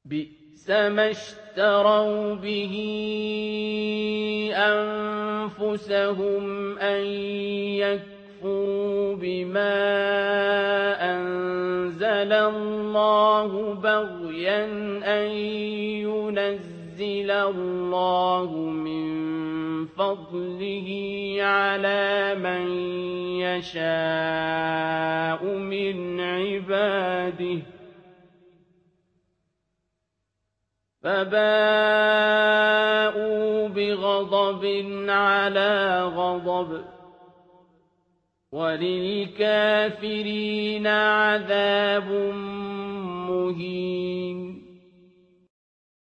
بئس ما اشتروا به أنفسهم أن يكفروا بما أنزل الله بغيا أن ينزل الله من فضله على من يشاء من عباده فباءوا بغضب على غضب وللكافرين عذاب مهين